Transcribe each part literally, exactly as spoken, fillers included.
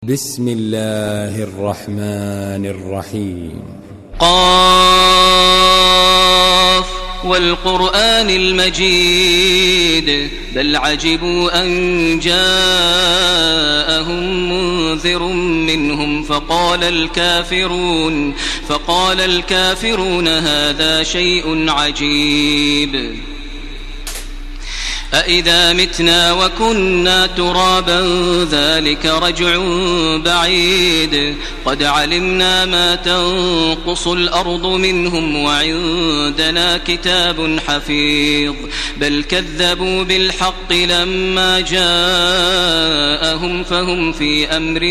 بسم الله الرحمن الرحيم. قاف والقرآن المجيد بل عجبوا أن جاءهم منذر منهم فقال الكافرون فقال الكافرون هذا شيء عجيب أإذا متنا وكنا ترابا ذلك رجع بعيد قد علمنا ما تنقص الأرض منهم وعندنا كتاب حفيظ بل كذبوا بالحق لما جاءهم فهم في أمر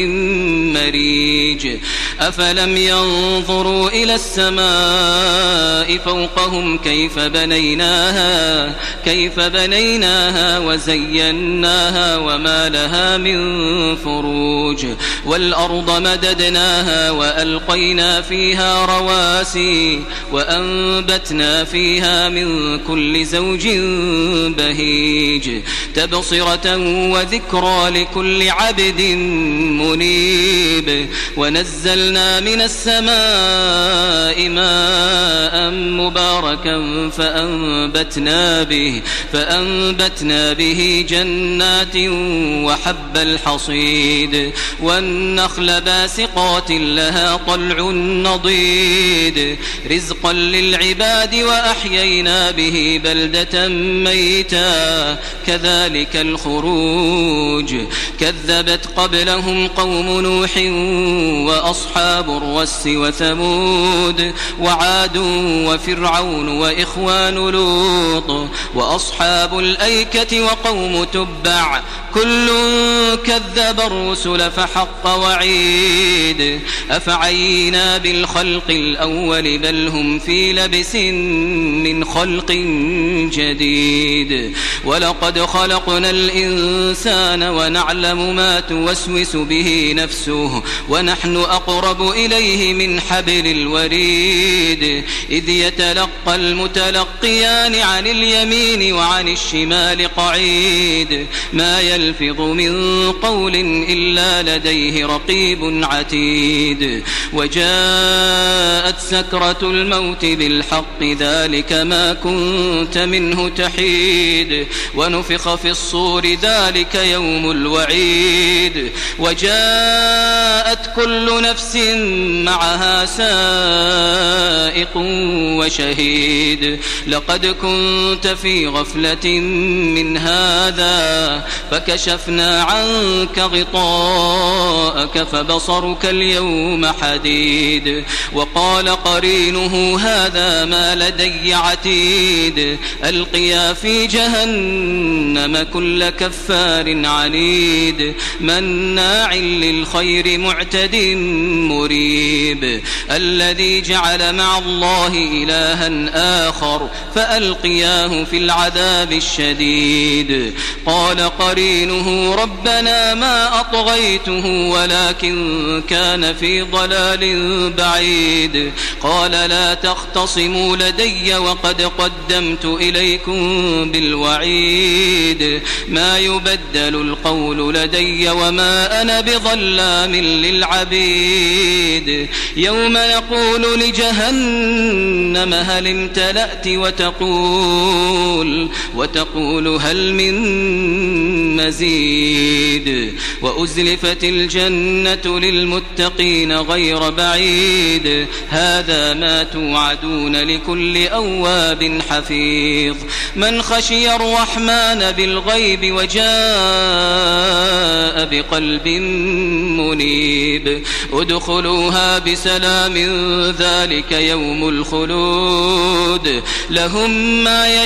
مريج أفلم ينظروا إلى السماء فوقهم كيف بنيناها كيف بنيناها وزيناها وما لها من فروج والأرض مددناها وألقينا فيها رواسي وأنبتنا فيها من كل زوج بهيج تبصرة وذكرى لكل عبد منيب ونزلنا من السماء ماء مباركا فأنبتنا به فأنبتنا به جنات وحب الحصيد والنخل باسقات لها طلع نضيد رزقا للعباد وأحيينا به بلدة ميتا كذلك الخروج كذبت قبلهم قوم نوح وأصحاب الرس وثمود وعاد وفرعون وإخوان لوط وأصحاب الأيكة وقوم تبع كل كذب الرسل فحق وعيد أفعينا بالخلق الأول بل هم في لبس من خلق جديد ولقد خلقنا الإنسان ونعلم ما توسوس به نفسه ونحن أقرب إليه من حبل الوريد إذ يتلقى المتلقيان عن اليمين وعن الشمال قعيد ما يلفظ من قول إلا لديه رقيب عتيد وجاءت سكرة الموت بالحق ذلك ما كنت منه تحيد ونفخ في الصور ذلك يوم الوعيد وجاءت كل نفس معها سائق وشهيد لقد كنت في غفلة من هذا فكشفنا عنك غطاءك فبصرك اليوم حديد وقال قرينه هذا ما لدي عتيد ألقيا في جهنم كل كفار عنيد مناع للخير معتد مريب الذي جعل مع الله إلها آخر فألقياه في العذاب الشديد قال قرينه ربنا ما أطغيته ولكن كان في ضلال بعيد قال لا تختصموا لدي وقد قدمت إليكم بالوعيد ما يبدل القول لدي وما أنا بظلام للعبيد يوم نقول لجهنم هل امتلأت وتقول وتقول هل من مزيد وأزلفت الجنة للمتقين غير بعيد هذا ما توعدون لكل أواب حفيظ من خشي الرحمن بالغيب وجاء بقلب منيب ادخلوها بسلام ذلك يوم الخلود لهم ما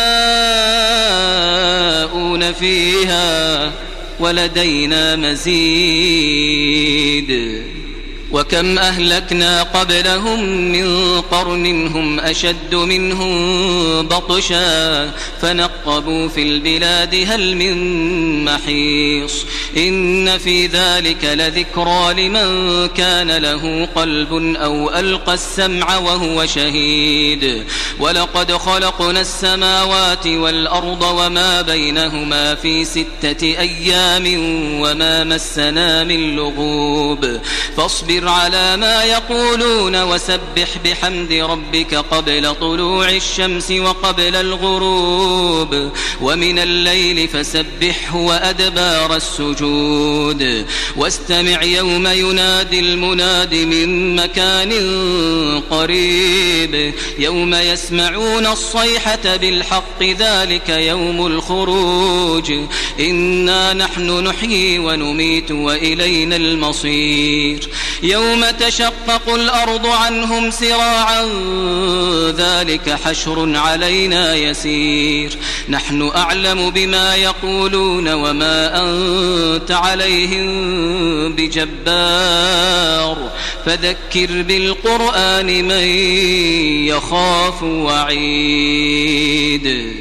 يشاءون فيها ولدينا مزيد. وكم أهلكنا قبلهم من قرن هم أشد منهم بطشا فنقبوا في البلاد هل من محيص إن في ذلك لذكرى لمن كان له قلب أو ألقى السمع وهو شهيد ولقد خلقنا السماوات والأرض وما بينهما في ستة أيام وما مسنا من لغوب فاصبر على ما يقولون وسبح بحمد ربك قبل طلوع الشمس وقبل الغروب ومن الليل فسبحه وأدبار السجود واستمع يوم ينادي المناد من مكان قريب يوم يسمعون الصيحة بالحق ذلك يوم الخروج إنا نحن نحيي ونميت وإلينا المصير يوم تشقق الأرض عنهم سراعا ذلك حشر علينا يسير نحن أعلم بما يقولون وما أنت عليهم بجبار فذكر بالقرآن من يخاف وعيد